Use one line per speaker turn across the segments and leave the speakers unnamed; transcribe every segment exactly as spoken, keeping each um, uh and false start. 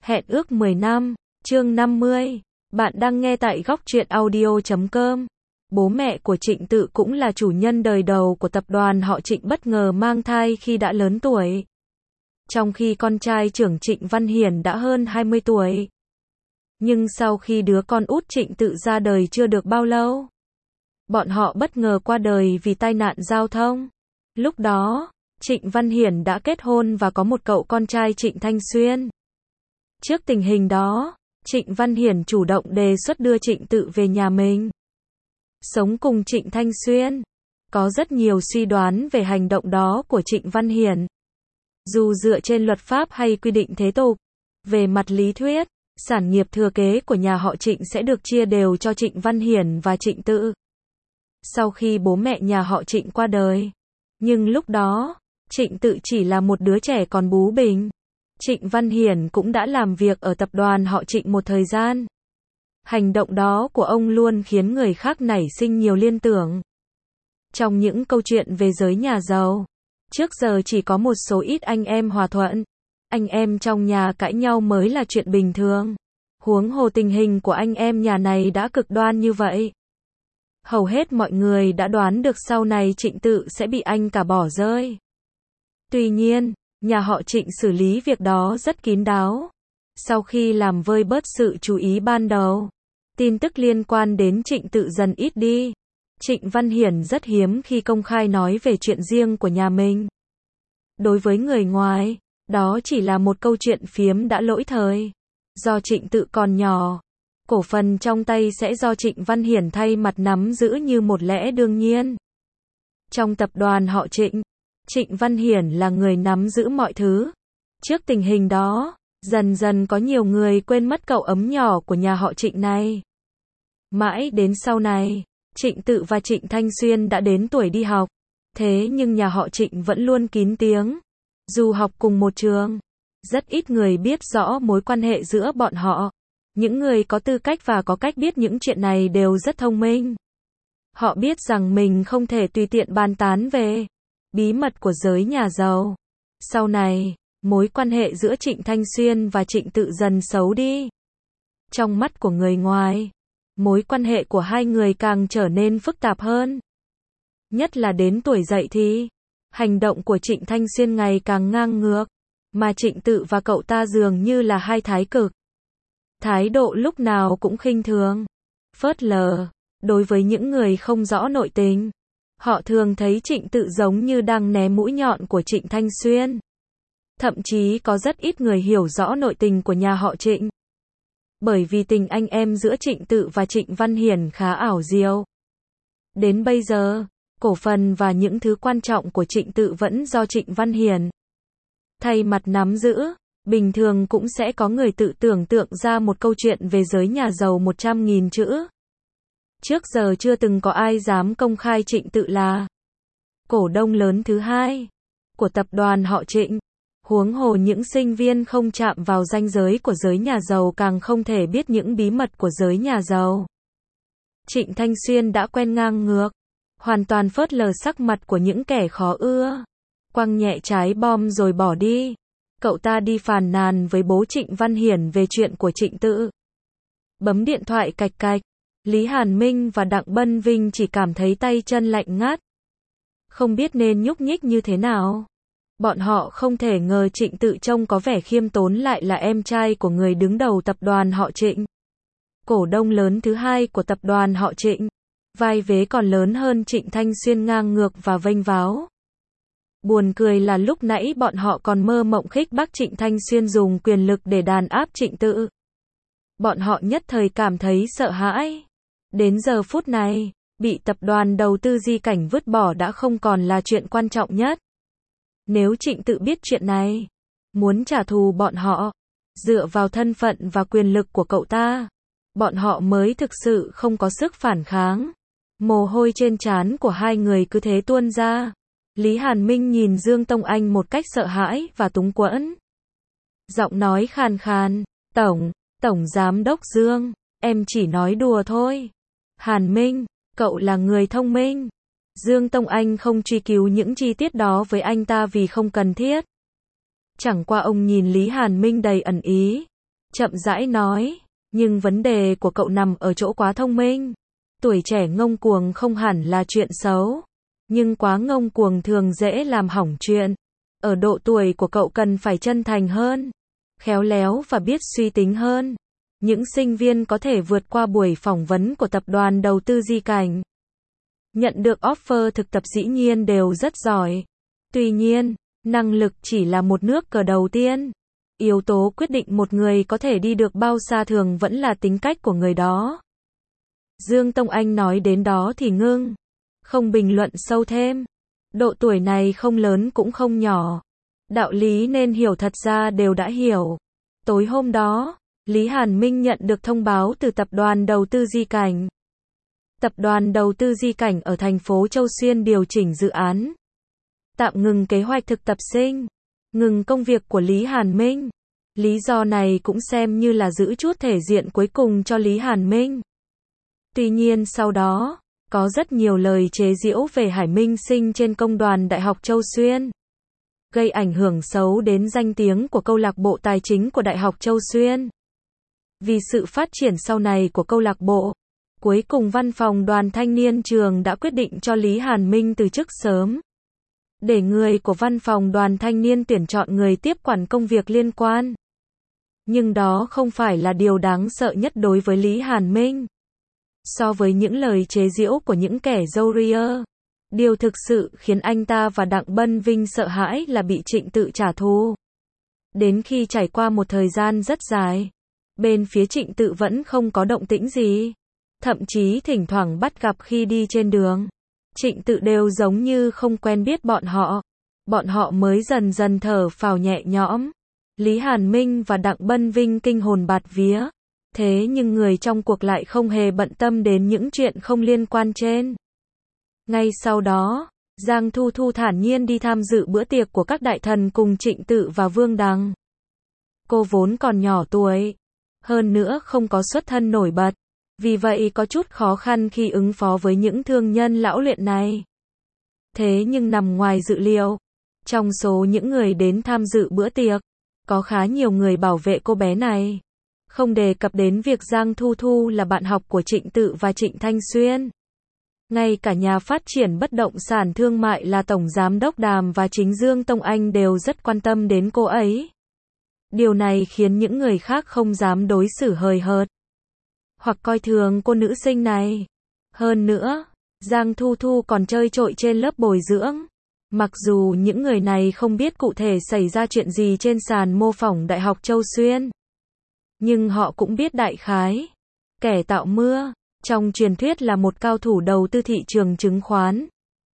Hẹn ước mười năm, chương năm mươi. Bạn đang nghe tại góc truyện audio chấm com. Bố mẹ của Trịnh Tự cũng là chủ nhân đời đầu của tập đoàn họ Trịnh bất ngờ mang thai khi đã lớn tuổi. Trong khi con trai trưởng Trịnh Văn Hiển đã hơn hai mươi tuổi. Nhưng sau khi đứa con út Trịnh Tự ra đời chưa được bao lâu, bọn họ bất ngờ qua đời vì tai nạn giao thông. Lúc đó, Trịnh Văn Hiển đã kết hôn và có một cậu con trai Trịnh Thanh Xuyên. Trước tình hình đó, Trịnh Văn Hiển chủ động đề xuất đưa Trịnh Tự về nhà mình sống cùng Trịnh Thanh Xuyên. Có rất nhiều suy đoán về hành động đó của Trịnh Văn Hiển. Dù dựa trên luật pháp hay quy định thế tục, về mặt lý thuyết, sản nghiệp thừa kế của nhà họ Trịnh sẽ được chia đều cho Trịnh Văn Hiển và Trịnh Tự. Sau khi bố mẹ nhà họ Trịnh qua đời, nhưng lúc đó, Trịnh Tự chỉ là một đứa trẻ còn bú bình. Trịnh Văn Hiển cũng đã làm việc ở tập đoàn họ Trịnh một thời gian. Hành động đó của ông luôn khiến người khác nảy sinh nhiều liên tưởng. Trong những câu chuyện về giới nhà giàu, trước giờ chỉ có một số ít anh em hòa thuận. Anh em trong nhà cãi nhau mới là chuyện bình thường. Huống hồ tình hình của anh em nhà này đã cực đoan như vậy. Hầu hết mọi người đã đoán được sau này Trịnh Tự sẽ bị anh cả bỏ rơi. Tuy nhiên, nhà họ Trịnh xử lý việc đó rất kín đáo. Sau khi làm vơi bớt sự chú ý ban đầu, tin tức liên quan đến Trịnh Tự dần ít đi. Trịnh Văn Hiển rất hiếm khi công khai nói về chuyện riêng của nhà mình. Đối với người ngoài, đó chỉ là một câu chuyện phiếm đã lỗi thời. Do Trịnh Tự còn nhỏ, cổ phần trong tay sẽ do Trịnh Văn Hiển thay mặt nắm giữ như một lẽ đương nhiên. Trong tập đoàn họ Trịnh, Trịnh Văn Hiển là người nắm giữ mọi thứ. Trước tình hình đó, dần dần có nhiều người quên mất cậu ấm nhỏ của nhà họ Trịnh này. Mãi đến sau này, Trịnh Tự và Trịnh Thanh Xuyên đã đến tuổi đi học. Thế nhưng nhà họ Trịnh vẫn luôn kín tiếng. Dù học cùng một trường, rất ít người biết rõ mối quan hệ giữa bọn họ. Những người có tư cách và có cách biết những chuyện này đều rất thông minh. Họ biết rằng mình không thể tùy tiện bàn tán về bí mật của giới nhà giàu. Sau này, mối quan hệ giữa Trịnh Thanh Xuyên và Trịnh Tự dần xấu đi. Trong mắt của người ngoài, mối quan hệ của hai người càng trở nên phức tạp hơn. Nhất là đến tuổi dậy thì, hành động của Trịnh Thanh Xuyên ngày càng ngang ngược, mà Trịnh Tự và cậu ta dường như là hai thái cực. Thái độ lúc nào cũng khinh thường, phớt lờ. Đối với những người không rõ nội tình, họ thường thấy Trịnh Tự giống như đang né mũi nhọn của Trịnh Thanh Xuyên. Thậm chí có rất ít người hiểu rõ nội tình của nhà họ Trịnh. Bởi vì tình anh em giữa Trịnh Tự và Trịnh Văn Hiển khá ảo diệu. Đến bây giờ, cổ phần và những thứ quan trọng của Trịnh Tự vẫn do Trịnh Văn Hiển thay mặt nắm giữ. Bình thường cũng sẽ có người tự tưởng tượng ra một câu chuyện về giới nhà giàu một trăm nghìn chữ. Trước giờ chưa từng có ai dám công khai Trịnh Tự là cổ đông lớn thứ hai của tập đoàn họ Trịnh. Huống hồ những sinh viên không chạm vào ranh giới của giới nhà giàu càng không thể biết những bí mật của giới nhà giàu. Trịnh Thanh Xuyên đã quen ngang ngược, hoàn toàn phớt lờ sắc mặt của những kẻ khó ưa, quăng nhẹ trái bom rồi bỏ đi. Cậu ta đi phàn nàn với bố Trịnh Văn Hiển về chuyện của Trịnh Tự. Bấm điện thoại cạch cạch, Lý Hàn Minh và Đặng Bân Vinh chỉ cảm thấy tay chân lạnh ngắt. Không biết nên nhúc nhích như thế nào. Bọn họ không thể ngờ Trịnh Tự trông có vẻ khiêm tốn lại là em trai của người đứng đầu tập đoàn họ Trịnh. Cổ đông lớn thứ hai của tập đoàn họ Trịnh. Vai vế còn lớn hơn Trịnh Thanh Xuyên ngang ngược và vênh váo. Buồn cười là lúc nãy bọn họ còn mơ mộng khích bác Trịnh Thanh Xuyên dùng quyền lực để đàn áp Trịnh Tự. Bọn họ nhất thời cảm thấy sợ hãi. Đến giờ phút này, bị tập đoàn đầu tư Di Cảnh vứt bỏ đã không còn là chuyện quan trọng nhất. Nếu Trịnh Tự biết chuyện này, muốn trả thù bọn họ, dựa vào thân phận và quyền lực của cậu ta, bọn họ mới thực sự không có sức phản kháng. Mồ hôi trên trán của hai người cứ thế tuôn ra. Lý Hàn Minh nhìn Dương Tông Anh một cách sợ hãi và túng quẫn. Giọng nói khàn khàn, Tổng, Tổng Giám đốc Dương, em chỉ nói đùa thôi. Hàn Minh, cậu là người thông minh. Dương Tông Anh không truy cứu những chi tiết đó với anh ta vì không cần thiết. Chẳng qua ông nhìn Lý Hàn Minh đầy ẩn ý. chậm rãi nói, nhưng vấn đề của cậu nằm ở chỗ quá thông minh. Tuổi trẻ ngông cuồng không hẳn là chuyện xấu, nhưng quá ngông cuồng thường dễ làm hỏng chuyện. Ở độ tuổi của cậu cần phải chân thành hơn, khéo léo và biết suy tính hơn. Những sinh viên có thể vượt qua buổi phỏng vấn của tập đoàn đầu tư Di Cảnh, nhận được offer thực tập dĩ nhiên đều rất giỏi. Tuy nhiên, năng lực chỉ là một nước cờ đầu tiên. Yếu tố quyết định một người có thể đi được bao xa thường vẫn là tính cách của người đó. Dương Tông Anh nói đến đó thì ngưng, không bình luận sâu thêm. Độ tuổi này không lớn cũng không nhỏ. Đạo lý nên hiểu thật ra đều đã hiểu. Tối hôm đó, Lý Hàn Minh nhận được thông báo từ tập đoàn đầu tư Di Cảnh. Tập đoàn đầu tư Di Cảnh ở thành phố Châu Xuyên điều chỉnh dự án, tạm ngừng kế hoạch thực tập sinh, ngừng công việc của Lý Hàn Minh. Lý do này cũng xem như là giữ chút thể diện cuối cùng cho Lý Hàn Minh. Tuy nhiên sau đó, có rất nhiều lời chế giễu về Hải Minh Sinh trên công đoàn Đại học Châu Xuyên, gây ảnh hưởng xấu đến danh tiếng của câu lạc bộ tài chính của Đại học Châu Xuyên. Vì sự phát triển sau này của câu lạc bộ, cuối cùng văn phòng đoàn thanh niên trường đã quyết định cho Lý Hàn Minh từ chức sớm, để người của văn phòng đoàn thanh niên tuyển chọn người tiếp quản công việc liên quan. Nhưng đó không phải là điều đáng sợ nhất đối với Lý Hàn Minh. So với những lời chế giễu của những kẻ râu ria, điều thực sự khiến anh ta và Đặng Bân Vinh sợ hãi là bị Trịnh Tự trả thù. Đến khi trải qua một thời gian rất dài, bên phía Trịnh Tự vẫn không có động tĩnh gì. Thậm chí thỉnh thoảng bắt gặp khi đi trên đường, Trịnh Tự đều giống như không quen biết bọn họ. Bọn họ mới dần dần thở phào nhẹ nhõm. Lý Hàn Minh và Đặng Bân Vinh kinh hồn bạt vía. Thế nhưng người trong cuộc lại không hề bận tâm đến những chuyện không liên quan trên. Ngay sau đó, Giang Thu Thu thản nhiên đi tham dự bữa tiệc của các đại thần cùng Trịnh Tự và Vương Đằng. Cô vốn còn nhỏ tuổi, hơn nữa không có xuất thân nổi bật, vì vậy có chút khó khăn khi ứng phó với những thương nhân lão luyện này. Thế nhưng nằm ngoài dự liệu, trong số những người đến tham dự bữa tiệc, có khá nhiều người bảo vệ cô bé này. Không đề cập đến việc Giang Thu Thu là bạn học của Trịnh Tự và Trịnh Thanh Xuyên. Ngay cả nhà phát triển bất động sản thương mại là Tổng Giám đốc Đàm và chính Dương Tông Anh đều rất quan tâm đến cô ấy. Điều này khiến những người khác không dám đối xử hời hợt, hoặc coi thường cô nữ sinh này. Hơn nữa, Giang Thu Thu còn chơi trội trên lớp bồi dưỡng. Mặc dù những người này không biết cụ thể xảy ra chuyện gì trên sàn mô phỏng Đại học Châu Xuyên, nhưng họ cũng biết đại khái. Kẻ tạo mưa, trong truyền thuyết là một cao thủ đầu tư thị trường chứng khoán.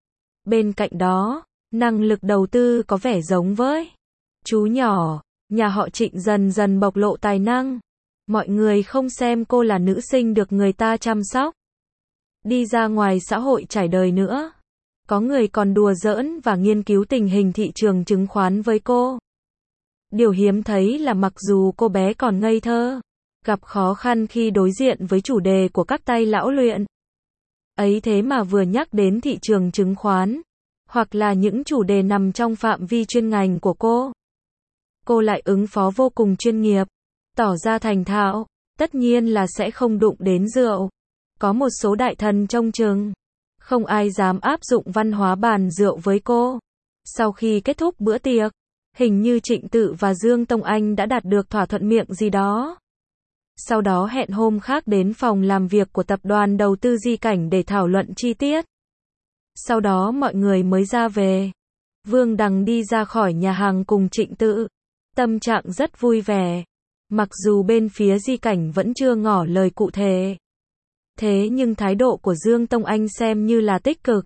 Bên cạnh đó, năng lực đầu tư có vẻ giống với chú nhỏ, nhà họ Trịnh dần dần bộc lộ tài năng. Mọi người không xem cô là nữ sinh được người ta chăm sóc, đi ra ngoài xã hội trải đời nữa. Có người còn đùa giỡn và nghiên cứu tình hình thị trường chứng khoán với cô. Điều hiếm thấy là mặc dù cô bé còn ngây thơ, gặp khó khăn khi đối diện với chủ đề của các tay lão luyện. Ấy thế mà vừa nhắc đến thị trường chứng khoán, hoặc là những chủ đề nằm trong phạm vi chuyên ngành của cô, cô lại ứng phó vô cùng chuyên nghiệp, tỏ ra thành thạo. Tất nhiên là sẽ không đụng đến rượu. Có một số đại thần trông chừng, không ai dám áp dụng văn hóa bàn rượu với cô. Sau khi kết thúc bữa tiệc, hình như Trịnh Tự và Dương Tông Anh đã đạt được thỏa thuận miệng gì đó. Sau đó hẹn hôm khác đến phòng làm việc của tập đoàn đầu tư Di Cảnh để thảo luận chi tiết. Sau đó mọi người mới ra về. Vương Đằng đi ra khỏi nhà hàng cùng Trịnh Tự, tâm trạng rất vui vẻ. Mặc dù bên phía Di Cảnh vẫn chưa ngỏ lời cụ thể, thế nhưng thái độ của Dương Tông Anh xem như là tích cực.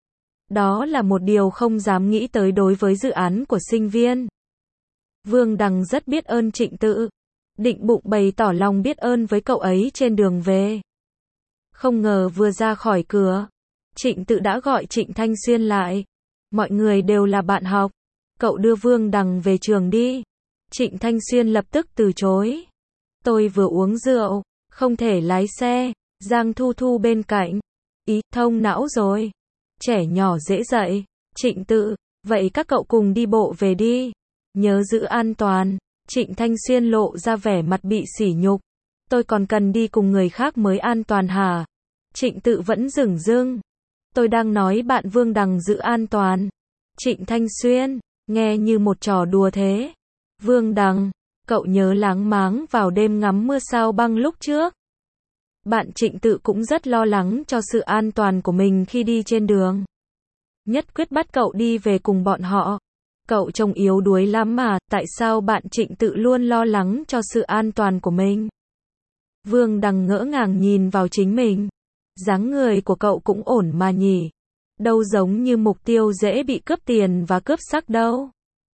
Đó là một điều không dám nghĩ tới đối với dự án của sinh viên. Vương Đằng rất biết ơn Trịnh Tự, định bụng bày tỏ lòng biết ơn với cậu ấy trên đường về. Không ngờ vừa ra khỏi cửa, Trịnh Tự đã gọi Trịnh Thanh Xuyên lại. Mọi người đều là bạn học, cậu đưa Vương Đằng về trường đi. Trịnh Thanh Xuyên lập tức từ chối. Tôi vừa uống rượu, không thể lái xe. Giang Thu Thu bên cạnh, ý, thông não rồi. Trẻ nhỏ dễ dạy. Trịnh Tự, vậy các cậu cùng đi bộ về đi. Nhớ giữ an toàn. Trịnh Thanh Xuyên lộ ra vẻ mặt bị sỉ nhục. Tôi còn cần đi cùng người khác mới an toàn hả? Trịnh Tự vẫn dửng dưng. Tôi đang nói bạn Vương Đằng giữ an toàn. Trịnh Thanh Xuyên, nghe như một trò đùa thế. Vương Đằng, cậu nhớ láng máng vào đêm ngắm mưa sao băng lúc trước. Bạn Trịnh Tự cũng rất lo lắng cho sự an toàn của mình khi đi trên đường. Nhất quyết bắt cậu đi về cùng bọn họ. Cậu trông yếu đuối lắm mà, tại sao bạn Trịnh Tự luôn lo lắng cho sự an toàn của mình? Vương Đằng ngỡ ngàng nhìn vào chính mình. Dáng người của cậu cũng ổn mà nhỉ. Đâu giống như mục tiêu dễ bị cướp tiền và cướp sắc đâu.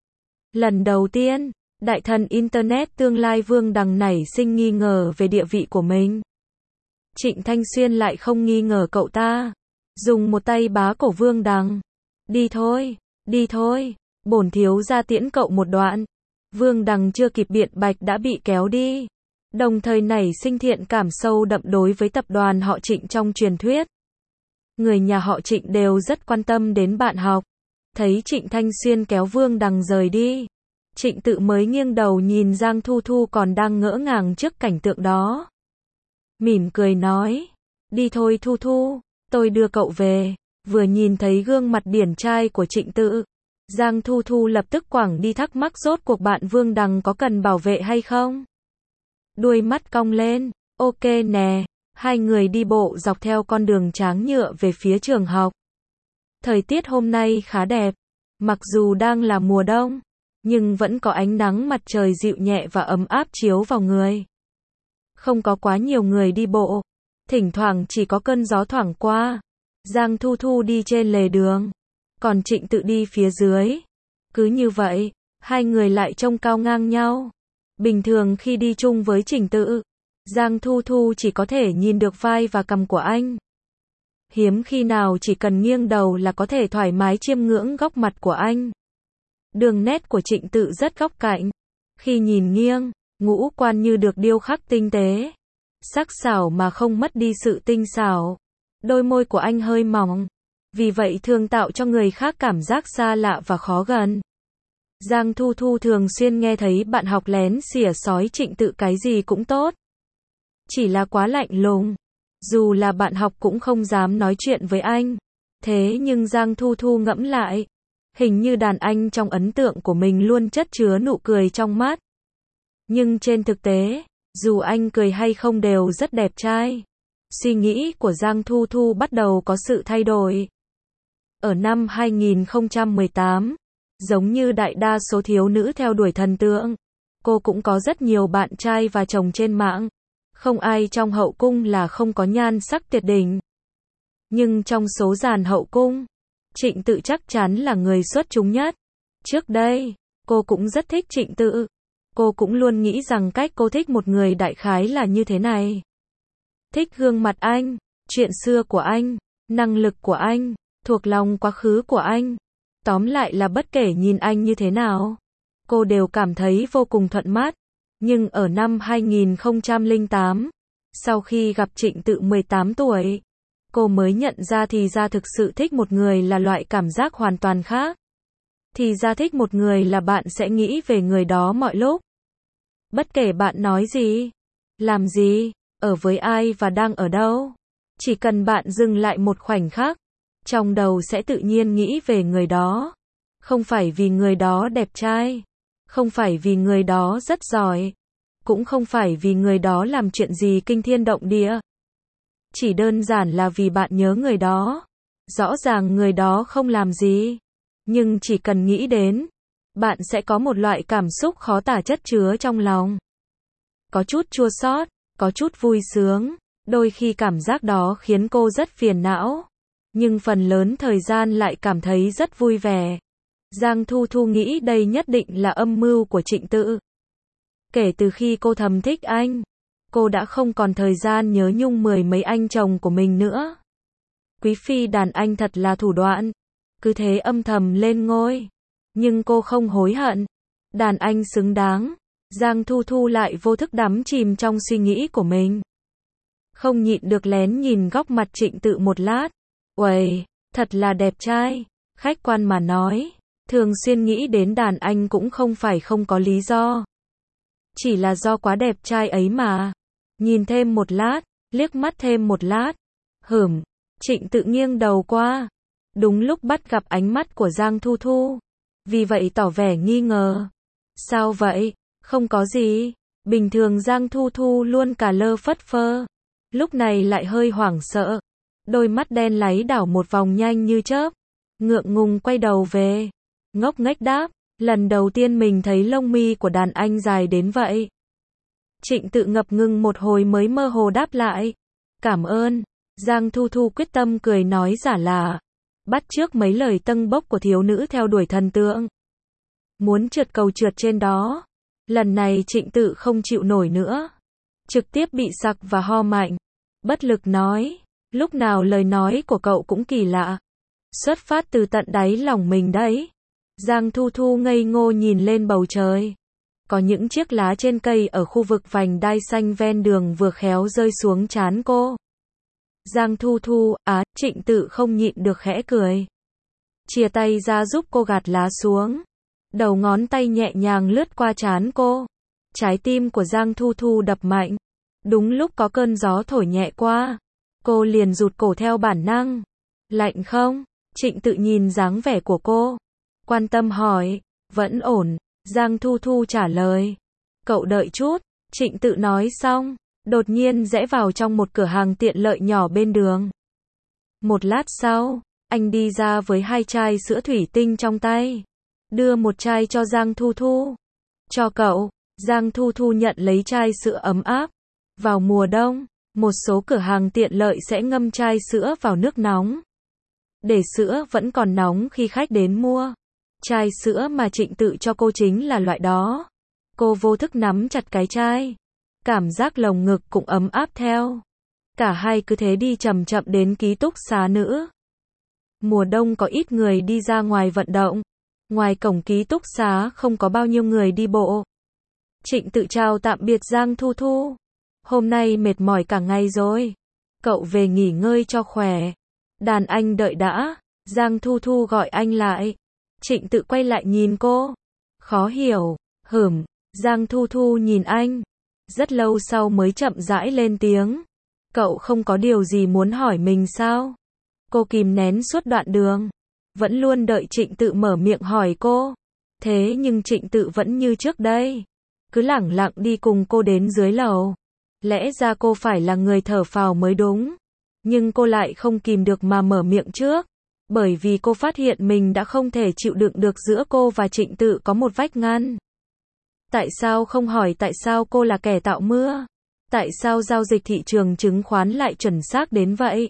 Lần đầu tiên, đại thần Internet tương lai Vương Đằng nảy sinh nghi ngờ về địa vị của mình. Trịnh Thanh Xuyên lại không nghi ngờ cậu ta. Dùng một tay bá cổ Vương Đằng. Đi thôi, đi thôi, bổn thiếu gia tiễn cậu một đoạn. Vương Đằng chưa kịp biện bạch đã bị kéo đi. Đồng thời nảy sinh thiện cảm sâu đậm đối với tập đoàn họ Trịnh trong truyền thuyết. Người nhà họ Trịnh đều rất quan tâm đến bạn học. Thấy Trịnh Thanh Xuyên kéo Vương Đằng rời đi. Trịnh Tự mới nghiêng đầu nhìn Giang Thu Thu còn đang ngỡ ngàng trước cảnh tượng đó. Mỉm cười nói. Đi thôi Thu Thu, tôi đưa cậu về. Vừa nhìn thấy gương mặt điển trai của Trịnh Tự, Giang Thu Thu lập tức quẳng đi thắc mắc rốt cuộc bạn Vương Đằng có cần bảo vệ hay không. Đuôi mắt cong lên. Ok nè. Hai người đi bộ dọc theo con đường tráng nhựa về phía trường học. Thời tiết hôm nay khá đẹp. Mặc dù đang là mùa đông, nhưng vẫn có ánh nắng mặt trời dịu nhẹ và ấm áp chiếu vào người. Không có quá nhiều người đi bộ. Thỉnh thoảng chỉ có cơn gió thoảng qua. Giang Thu Thu đi trên lề đường. Còn Trịnh Tự đi phía dưới. Cứ như vậy, hai người lại trông cao ngang nhau. Bình thường khi đi chung với Trịnh Tự, Giang Thu Thu chỉ có thể nhìn được vai và cằm của anh. Hiếm khi nào chỉ cần nghiêng đầu là có thể thoải mái chiêm ngưỡng góc mặt của anh. Đường nét của Trịnh Tự rất góc cạnh. Khi nhìn nghiêng, ngũ quan như được điêu khắc tinh tế. Sắc sảo mà không mất đi sự tinh xảo. Đôi môi của anh hơi mỏng. Vì vậy thường tạo cho người khác cảm giác xa lạ và khó gần. Giang Thu Thu thường xuyên nghe thấy bạn học lén xỉa xói Trịnh Tự cái gì cũng tốt. Chỉ là quá lạnh lùng. Dù là bạn học cũng không dám nói chuyện với anh. Thế nhưng Giang Thu Thu ngẫm lại. Hình như đàn anh trong ấn tượng của mình luôn chất chứa nụ cười trong mắt. Nhưng trên thực tế, dù anh cười hay không đều rất đẹp trai. Suy nghĩ của Giang Thu Thu bắt đầu có sự thay đổi. Ở năm hai nghìn không trăm mười tám, giống như đại đa số thiếu nữ theo đuổi thần tượng, cô cũng có rất nhiều bạn trai và chồng trên mạng. Không ai trong hậu cung là không có nhan sắc tuyệt đỉnh. Nhưng trong số dàn hậu cung, Trịnh Tự chắc chắn là người xuất chúng nhất. Trước đây, cô cũng rất thích Trịnh Tự. Cô cũng luôn nghĩ rằng cách cô thích một người đại khái là như thế này. Thích gương mặt anh, chuyện xưa của anh, năng lực của anh, thuộc lòng quá khứ của anh. Tóm lại là bất kể nhìn anh như thế nào, cô đều cảm thấy vô cùng thuận mắt. Nhưng ở năm hai nghìn không trăm lẻ tám, sau khi gặp Trịnh Tự mười tám tuổi, cô mới nhận ra thì ra thực sự thích một người là loại cảm giác hoàn toàn khác. Thì ra thích một người là bạn sẽ nghĩ về người đó mọi lúc. Bất kể bạn nói gì, làm gì, ở với ai và đang ở đâu. Chỉ cần bạn dừng lại một khoảnh khắc, trong đầu sẽ tự nhiên nghĩ về người đó. Không phải vì người đó đẹp trai, không phải vì người đó rất giỏi, cũng không phải vì người đó làm chuyện gì kinh thiên động địa. Chỉ đơn giản là vì bạn nhớ người đó. Rõ ràng người đó không làm gì, nhưng chỉ cần nghĩ đến, bạn sẽ có một loại cảm xúc khó tả chất chứa trong lòng. Có chút chua xót, có chút vui sướng, đôi khi cảm giác đó khiến cô rất phiền não, nhưng phần lớn thời gian lại cảm thấy rất vui vẻ. Giang Thu Thu nghĩ đây nhất định là âm mưu của Trịnh Tự. Kể từ khi cô thầm thích anh, cô đã không còn thời gian nhớ nhung mười mấy anh chồng của mình nữa. Quý phi đàn anh thật là thủ đoạn. Cứ thế âm thầm lên ngôi. Nhưng cô không hối hận. Đàn anh xứng đáng. Giang Thu Thu lại vô thức đắm chìm trong suy nghĩ của mình. Không nhịn được lén nhìn góc mặt Trịnh Tự một lát. Uầy, thật là đẹp trai. Khách quan mà nói, thường xuyên nghĩ đến đàn anh cũng không phải không có lý do. Chỉ là do quá đẹp trai ấy mà. Nhìn thêm một lát, liếc mắt thêm một lát. Hửm, Trịnh Tự nghiêng đầu qua. Đúng lúc bắt gặp ánh mắt của Giang Thu Thu. Vì vậy tỏ vẻ nghi ngờ. Sao vậy? Không có gì. Bình thường Giang Thu Thu luôn cà lơ phất phơ. Lúc này lại hơi hoảng sợ. Đôi mắt đen láy đảo một vòng nhanh như chớp. Ngượng ngùng quay đầu về. Ngốc nghếch đáp. Lần đầu tiên mình thấy lông mi của đàn anh dài đến vậy. Trịnh Tự ngập ngừng một hồi mới mơ hồ đáp lại. Cảm ơn. Giang Thu Thu quyết tâm cười nói giả lả. Bắt chước mấy lời tâng bốc của thiếu nữ theo đuổi thần tượng. Muốn trượt cầu trượt trên đó. Lần này Trịnh Tự không chịu nổi nữa. Trực tiếp bị sặc và ho mạnh. Bất lực nói. Lúc nào lời nói của cậu cũng kỳ lạ. Xuất phát từ tận đáy lòng mình đấy. Giang Thu Thu ngây ngô nhìn lên bầu trời. Có những chiếc lá trên cây ở khu vực vành đai xanh ven đường vừa khéo rơi xuống trán cô. Giang Thu Thu, á, Trịnh Tự không nhịn được khẽ cười. Chìa tay ra giúp cô gạt lá xuống. Đầu ngón tay nhẹ nhàng lướt qua trán cô. Trái tim của Giang Thu Thu đập mạnh. Đúng lúc có cơn gió thổi nhẹ qua. Cô liền rụt cổ theo bản năng. Lạnh không? Trịnh Tự nhìn dáng vẻ của cô. Quan tâm hỏi. Vẫn ổn. Giang Thu Thu trả lời. Cậu đợi chút. Trịnh Tự nói xong. Đột nhiên rẽ vào trong một cửa hàng tiện lợi nhỏ bên đường. Một lát sau, anh đi ra với hai chai sữa thủy tinh trong tay. Đưa một chai cho Giang Thu Thu. Cho cậu. Giang Thu Thu nhận lấy chai sữa ấm áp. Vào mùa đông, một số cửa hàng tiện lợi sẽ ngâm chai sữa vào nước nóng. Để sữa vẫn còn nóng khi khách đến mua. Chai sữa mà Trịnh Tự cho cô chính là loại đó. Cô vô thức nắm chặt cái chai. Cảm giác lồng ngực cũng ấm áp theo. Cả hai cứ thế đi chậm chậm đến ký túc xá nữ. Mùa đông có ít người đi ra ngoài vận động. Ngoài cổng ký túc xá không có bao nhiêu người đi bộ. Trịnh Tự chào tạm biệt Giang Thu Thu. Hôm nay mệt mỏi cả ngày rồi. Cậu về nghỉ ngơi cho khỏe. Đàn anh đợi đã. Giang Thu Thu gọi anh lại. Trịnh Tự quay lại nhìn cô. Khó hiểu. Hửm. Giang Thu Thu nhìn anh. Rất lâu sau mới chậm rãi lên tiếng. Cậu không có điều gì muốn hỏi mình sao? Cô kìm nén suốt đoạn đường. Vẫn luôn đợi Trịnh Tự mở miệng hỏi cô. Thế nhưng Trịnh Tự vẫn như trước đây. Cứ lẳng lặng đi cùng cô đến dưới lầu. Lẽ ra cô phải là người thở phào mới đúng. Nhưng cô lại không kìm được mà mở miệng trước. Bởi vì cô phát hiện mình đã không thể chịu đựng được giữa cô và Trịnh Tự có một vách ngăn. Tại sao không hỏi tại sao cô là kẻ tạo mưa? Tại sao giao dịch thị trường chứng khoán lại chuẩn xác đến vậy?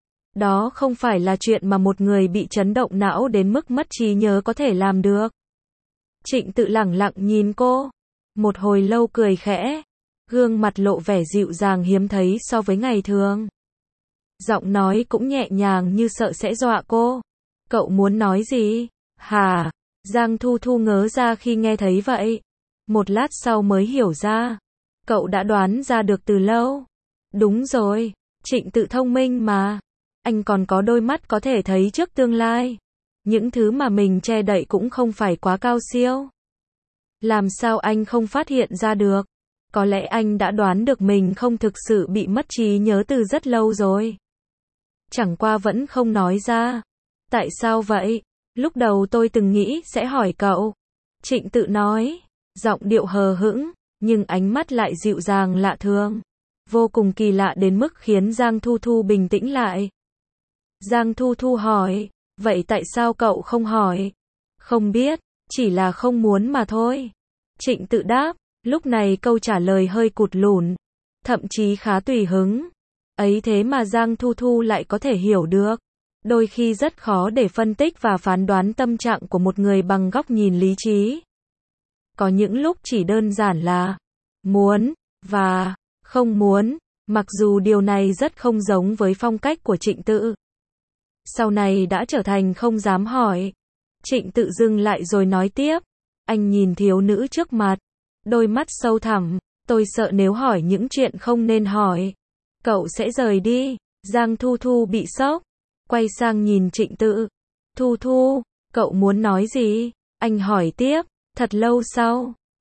Đó không phải là chuyện mà một người bị chấn động não đến mức mất trí nhớ có thể làm được. Trịnh Tự lẳng lặng nhìn cô. Một hồi lâu cười khẽ. Gương mặt lộ vẻ dịu dàng hiếm thấy so với ngày thường. Giọng nói cũng nhẹ nhàng như sợ sẽ dọa cô. Cậu muốn nói gì? Hả? Giang Thu Thu ngớ ra khi nghe thấy vậy. Một lát sau mới hiểu ra. Cậu đã đoán ra được từ lâu. Đúng rồi. Trịnh Tự thông minh mà. Anh còn có đôi mắt có thể thấy trước tương lai. Những thứ mà mình che đậy cũng không phải quá cao siêu. Làm sao anh không phát hiện ra được? Có lẽ anh đã đoán được mình không thực sự bị mất trí nhớ từ rất lâu rồi. Chẳng qua vẫn không nói ra. Tại sao vậy? Lúc đầu tôi từng nghĩ sẽ hỏi cậu. Trịnh Tự nói. Giọng điệu hờ hững, nhưng ánh mắt lại dịu dàng lạ thường. Vô cùng kỳ lạ đến mức khiến Giang Thu Thu bình tĩnh lại. Giang Thu Thu hỏi. Vậy tại sao cậu không hỏi? Không biết, chỉ là không muốn mà thôi. Trịnh Tự đáp. Lúc này câu trả lời hơi cụt lủn. Thậm chí khá tùy hứng. Ấy thế mà Giang Thu Thu lại có thể hiểu được. Đôi khi rất khó để phân tích và phán đoán tâm trạng của một người bằng góc nhìn lý trí. Có những lúc chỉ đơn giản là muốn và không muốn, mặc dù điều này rất không giống với phong cách của Trịnh Tự. Sau này đã trở thành không dám hỏi. Trịnh Tự dừng lại rồi nói tiếp. Anh nhìn thiếu nữ trước mặt. Đôi mắt sâu thẳm. Tôi sợ nếu hỏi những chuyện không nên hỏi, cậu sẽ rời đi. Giang Thu Thu bị sốc. Quay sang nhìn Trịnh Tự. Thu Thu, cậu muốn nói gì? Anh hỏi tiếp. Thật lâu sau,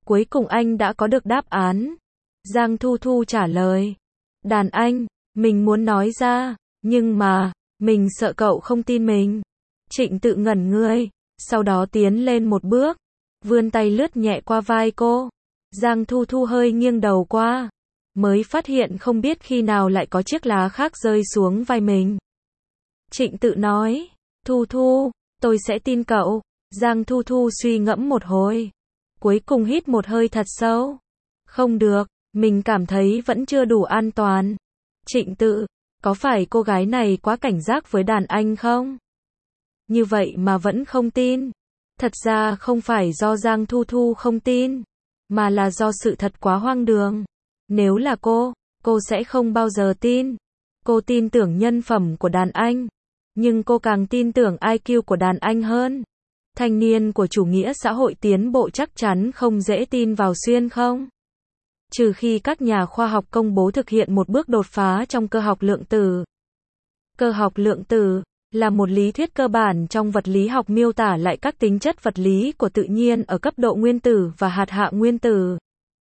Cuối cùng anh đã có được đáp án. Giang Thu Thu trả lời. Đàn anh, mình muốn nói ra, nhưng mà, mình sợ cậu không tin mình. Trịnh Tự ngẩn người, sau đó tiến lên một bước, vươn tay lướt nhẹ qua vai cô. Giang Thu Thu hơi nghiêng đầu qua, mới phát hiện không biết khi nào lại có chiếc lá khác rơi xuống vai mình. Trịnh Tự nói, Thu Thu, tôi sẽ tin cậu. Giang Thu Thu suy ngẫm một hồi, cuối cùng hít một hơi thật sâu. Không được, mình cảm thấy vẫn chưa đủ an toàn. Trịnh Tự, có phải cô gái này quá cảnh giác với đàn anh không? Như vậy mà vẫn không tin. Thật ra không phải do Giang Thu Thu không tin, mà là do sự thật quá hoang đường. Nếu là cô, cô sẽ không bao giờ tin. Cô tin tưởng nhân phẩm của đàn anh, nhưng cô càng tin tưởng i kiu của đàn anh hơn. Thanh niên của chủ nghĩa xã hội tiến bộ chắc chắn không dễ tin vào xuyên không? Trừ khi các nhà khoa học công bố thực hiện một bước đột phá trong cơ học lượng tử. Cơ học lượng tử là một lý thuyết cơ bản trong vật lý học miêu tả lại các tính chất vật lý của tự nhiên ở cấp độ nguyên tử và hạt hạ nguyên tử.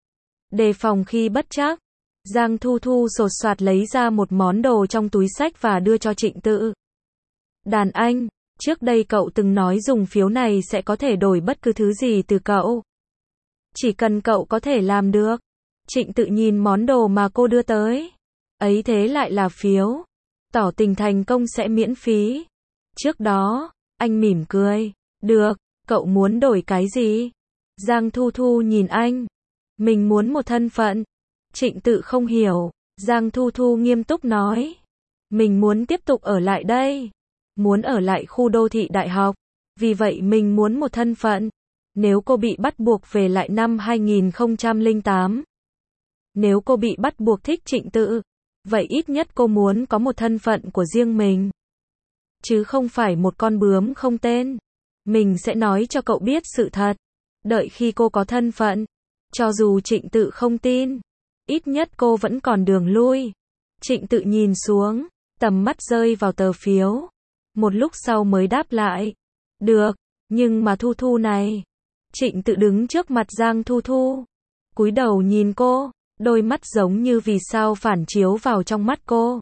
Đề phòng khi bất trắc, Giang Thu Thu sột soạt lấy ra một món đồ trong túi xách và đưa cho Trịnh Tự. Đàn anh, trước đây cậu từng nói dùng phiếu này sẽ có thể đổi bất cứ thứ gì từ cậu. Chỉ cần cậu có thể làm được. Trịnh Tự nhìn món đồ mà cô đưa tới. Ấy thế lại là phiếu. Tỏ tình thành công sẽ miễn phí. Trước đó, anh mỉm cười. Được, cậu muốn đổi cái gì? Giang Thu Thu nhìn anh. Mình muốn một thân phận. Trịnh Tự không hiểu. Giang Thu Thu nghiêm túc nói. Mình muốn tiếp tục ở lại đây. Muốn ở lại khu đô thị đại học. Vì vậy mình muốn một thân phận. Nếu cô bị bắt buộc về lại năm hai nghìn không trăm lẻ tám. Nếu cô bị bắt buộc thích Trịnh Tự, vậy ít nhất cô muốn có một thân phận của riêng mình. Chứ không phải một con bướm không tên. Mình sẽ nói cho cậu biết sự thật. Đợi khi cô có thân phận. Cho dù Trịnh Tự không tin, ít nhất cô vẫn còn đường lui. Trịnh Tự nhìn xuống, tầm mắt rơi vào tờ phiếu. Một lúc sau mới đáp lại. Được, nhưng mà Thu Thu này. Trịnh Tự đứng trước mặt Giang Thu Thu, cúi đầu nhìn cô, đôi mắt giống như vì sao phản chiếu vào trong mắt cô.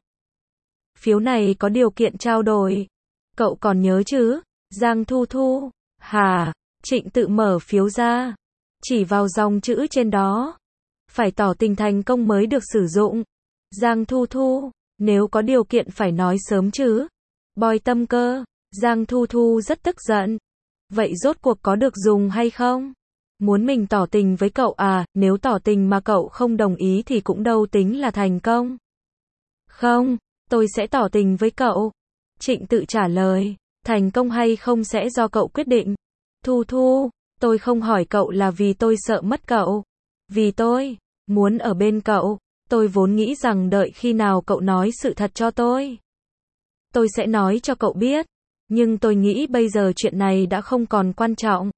Phiếu này có điều kiện trao đổi. Cậu còn nhớ chứ? Giang Thu Thu. Hả? Trịnh Tự mở phiếu ra, chỉ vào dòng chữ trên đó. Phải tỏ tình thành công mới được sử dụng. Giang Thu Thu. Nếu có điều kiện phải nói sớm chứ. Boi tâm cơ. Giang Thu Thu rất tức giận. Vậy rốt cuộc có được dùng hay không? Muốn mình tỏ tình với cậu à, nếu tỏ tình mà cậu không đồng ý thì cũng đâu tính là thành công. Không, tôi sẽ tỏ tình với cậu. Trịnh Tự trả lời, thành công hay không sẽ do cậu quyết định. Thu Thu, tôi không hỏi cậu là vì tôi sợ mất cậu. Vì tôi muốn ở bên cậu. Tôi vốn nghĩ rằng đợi khi nào cậu nói sự thật cho tôi, tôi sẽ nói cho cậu biết. Nhưng tôi nghĩ bây giờ chuyện này đã không còn quan trọng.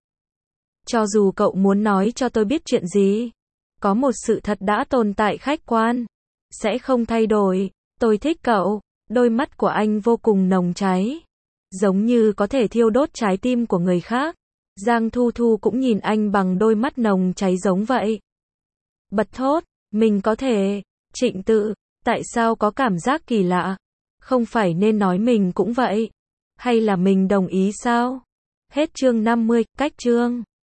Cho dù cậu muốn nói cho tôi biết chuyện gì, có một sự thật đã tồn tại khách quan, sẽ không thay đổi. Tôi thích cậu. Đôi mắt của anh vô cùng nồng cháy, giống như có thể thiêu đốt trái tim của người khác. Giang Thu Thu cũng nhìn anh bằng đôi mắt nồng cháy giống vậy. Bật thốt, mình có thể. Trịnh Tự, tại sao có cảm giác kỳ lạ? Không phải nên nói mình cũng vậy? Hay là mình đồng ý sao? Hết chương năm mươi, cách chương.